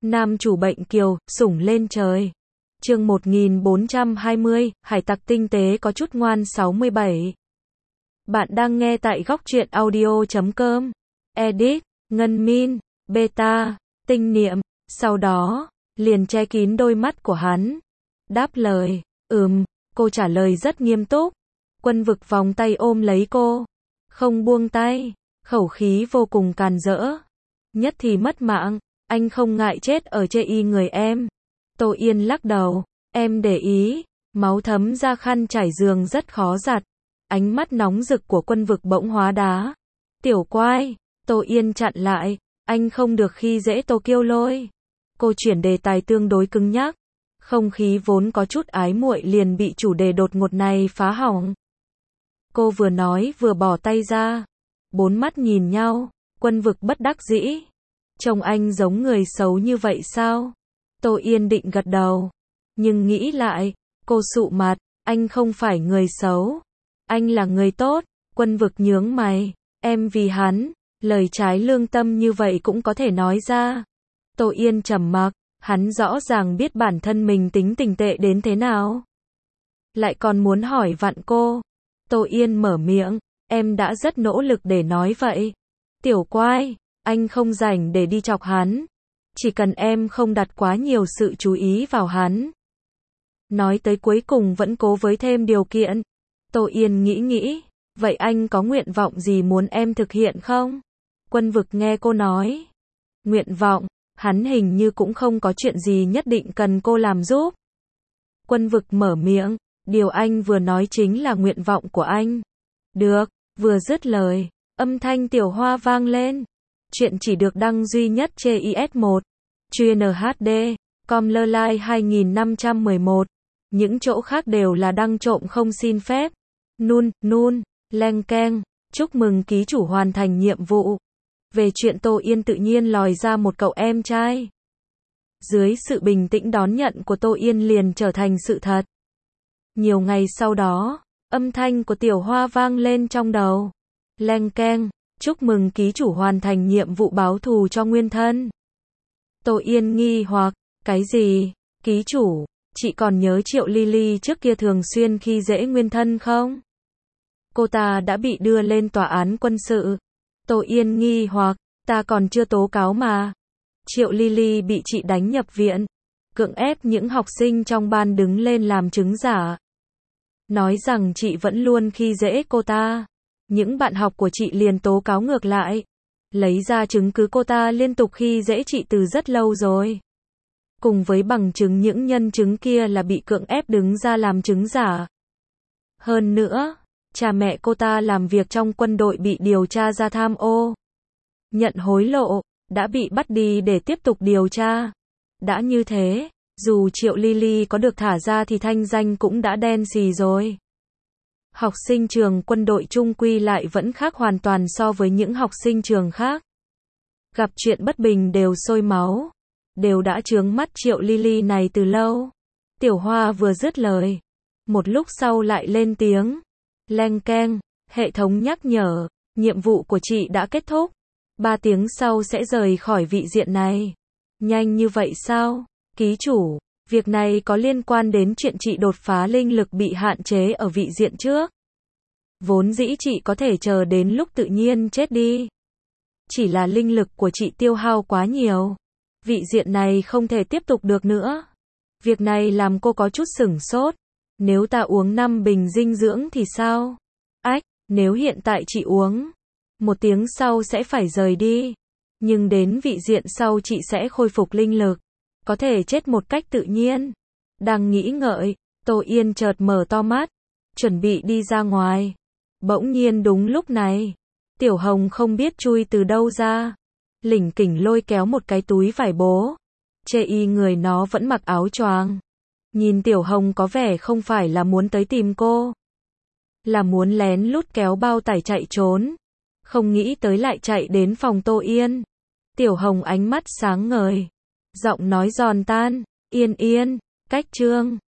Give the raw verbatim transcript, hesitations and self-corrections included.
Nam chủ bệnh kiều, sủng lên trời. Chương một nghìn bốn trăm hai mươi, hải tặc tinh tế có chút ngoan sáu mươi bảy. Bạn đang nghe tại góc truyện audio chấm com. Edit, Ngân Min, Beta, Tinh Niệm, sau đó, liền che kín đôi mắt của hắn. Đáp lời, ừm, cô trả lời rất nghiêm túc. Quân vực vòng tay ôm lấy cô. Không buông tay, khẩu khí vô cùng càn rỡ. Nhất thì mất mạng, anh không ngại chết ở chê y người em. Tô Yên lắc đầu, em để ý, máu thấm ra khăn trải giường rất khó giặt. Ánh mắt nóng rực của quân vực bỗng hóa đá. Tiểu quai, Tô Yên chặn lại, anh không được khi dễ Tô Kiêu Lôi. Cô chuyển đề tài tương đối cứng nhắc. Không khí vốn có chút ái muội liền bị chủ đề đột ngột này phá hỏng. Cô vừa nói vừa bỏ tay ra. Bốn mắt nhìn nhau, quân vực bất đắc dĩ. Trông anh giống người xấu như vậy sao? Tô Yên định gật đầu. Nhưng nghĩ lại, cô sụ mặt, anh không phải người xấu. Anh là người tốt. Quân vực nhướng mày. Em vì hắn, lời trái lương tâm như vậy cũng có thể nói ra. Tô Yên trầm mặc, hắn rõ ràng biết bản thân mình tính tình tệ đến thế nào. Lại còn muốn hỏi vặn cô. Tô Yên mở miệng, em đã rất nỗ lực để nói vậy. Tiểu quai, anh không rảnh để đi chọc hắn. Chỉ cần em không đặt quá nhiều sự chú ý vào hắn. Nói tới cuối cùng vẫn cố với thêm điều kiện. Tô Yên nghĩ nghĩ, vậy anh có nguyện vọng gì muốn em thực hiện không? Quân vực nghe cô nói. Nguyện vọng, hắn hình như cũng không có chuyện gì nhất định cần cô làm giúp. Quân vực mở miệng, điều anh vừa nói chính là nguyện vọng của anh. Được, vừa dứt lời, âm thanh tiểu hoa vang lên. Chuyện chỉ được đăng duy nhất trên i ét một. Chuyên hát đê, com lơ lai hai nghìn năm trăm mười một. Những chỗ khác đều là đăng trộm không xin phép. Nun, nun, leng keng, chúc mừng ký chủ hoàn thành nhiệm vụ. Về chuyện Tô Yên tự nhiên lòi ra một cậu em trai. Dưới sự bình tĩnh đón nhận của Tô Yên liền trở thành sự thật. Nhiều ngày sau đó, âm thanh của tiểu hoa vang lên trong đầu. Leng keng, chúc mừng ký chủ hoàn thành nhiệm vụ báo thù cho nguyên thân. Tô Yên nghi hoặc, cái gì? Ký chủ, chị còn nhớ Triệu Lily trước kia thường xuyên khi dễ nguyên thân không? Cô ta đã bị đưa lên tòa án quân sự. Tô Yên nghi hoặc, ta còn chưa tố cáo mà. Triệu Lily bị chị đánh nhập viện, cưỡng ép những học sinh trong ban đứng lên làm chứng giả. Nói rằng chị vẫn luôn khi dễ cô ta. Những bạn học của chị liền tố cáo ngược lại. Lấy ra chứng cứ cô ta liên tục khi dễ chị từ rất lâu rồi. Cùng với bằng chứng những nhân chứng kia là bị cưỡng ép đứng ra làm chứng giả. Hơn nữa, cha mẹ cô ta làm việc trong quân đội bị điều tra ra tham ô, nhận hối lộ, đã bị bắt đi để tiếp tục điều tra. Đã như thế, dù Triệu Lily có được thả ra thì thanh danh cũng đã đen xì rồi. Học sinh trường quân đội chung quy lại vẫn khác hoàn toàn so với những học sinh trường khác. Gặp chuyện bất bình đều sôi máu, đều đã chướng mắt Triệu Lily này từ lâu. Tiểu Hoa vừa dứt lời, một lúc sau lại lên tiếng. Leng keng, hệ thống nhắc nhở, nhiệm vụ của chị đã kết thúc. Ba tiếng sau sẽ rời khỏi vị diện này. Nhanh như vậy sao? Ký chủ, việc này có liên quan đến chuyện chị đột phá linh lực bị hạn chế ở vị diện trước. Vốn dĩ chị có thể chờ đến lúc tự nhiên chết đi. Chỉ là linh lực của chị tiêu hao quá nhiều. Vị diện này không thể tiếp tục được nữa. Việc này làm cô có chút sửng sốt. Nếu ta uống năm bình dinh dưỡng thì sao? Ách, nếu hiện tại chị uống, một tiếng sau sẽ phải rời đi. Nhưng đến vị diện sau chị sẽ khôi phục linh lực. Có thể chết một cách tự nhiên. Đang nghĩ ngợi, Tô Yên chợt mở to mắt. Chuẩn bị đi ra ngoài. Bỗng nhiên đúng lúc này. Tiểu Hồng không biết chui từ đâu ra. Lỉnh kỉnh lôi kéo một cái túi vải bố. Chê y người nó vẫn mặc áo choàng. Nhìn Tiểu Hồng có vẻ không phải là muốn tới tìm cô. Là muốn lén lút kéo bao tải chạy trốn. Không nghĩ tới lại chạy đến phòng Tô Yên. Tiểu Hồng ánh mắt sáng ngời. Giọng nói giòn tan. Yên yên, cách trương.